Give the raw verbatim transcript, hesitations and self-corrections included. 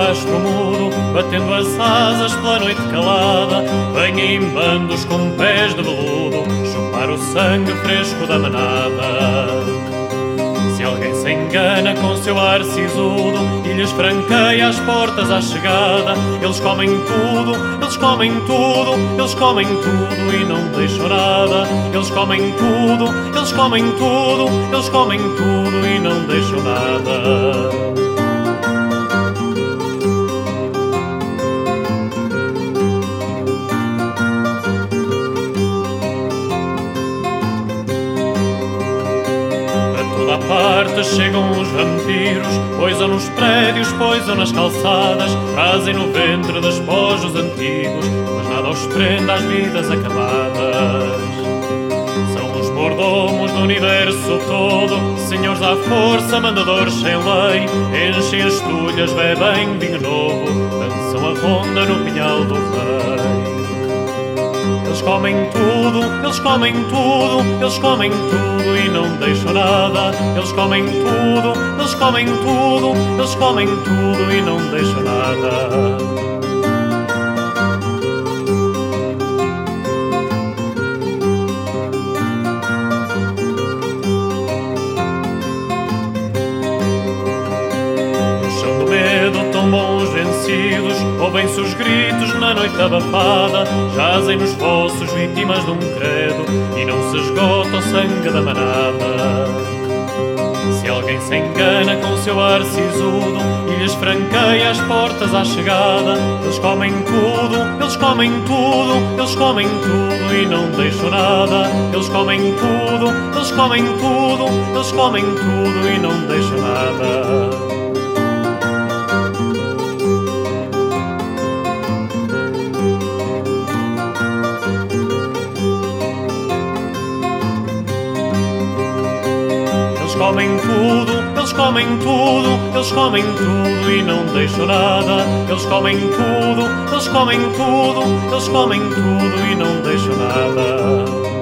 astro mudo, batendo as asas pela noite calada, vem em bandos com pés de veludo, chupar o sangue fresco da manada. Se alguém se engana com seu ar sisudo e lhes franqueia as portas à chegada, eles comem tudo, eles comem tudo, eles comem tudo e não deixam nada. Eles comem tudo, eles comem tudo, eles comem tudo e não deixam nada. A parte chegam os vampiros, poisam nos prédios, poisam nas calçadas, trazem no ventre despojos antigos, mas nada os prende às vidas acabadas. São os mordomos do universo todo, senhores à força, mandadores sem lei, enchem as tulhas, bebem vinho novo, dançam a ronda no pinhal do rei. Eles comem tudo, eles comem tudo, eles comem tudo e não deixam nada. Eles comem tudo, eles comem tudo, eles comem tudo e não deixam nada. Tombam os vencidos, ouvem-se os gritos na noite abafada, jazem nos fossos vítimas de um credo e não se esgota o sangue da manada. Se alguém se engana com seu ar sisudo e lhes franqueia as portas à chegada, eles comem tudo, eles comem tudo, eles comem tudo e não deixam nada. Eles comem tudo, eles comem tudo, eles comem tudo e não deixam nada. Eles comem tudo, eles comem tudo, eles comem tudo e não deixam nada. Eles comem tudo, eles comem tudo, eles comem tudo e não deixam nada.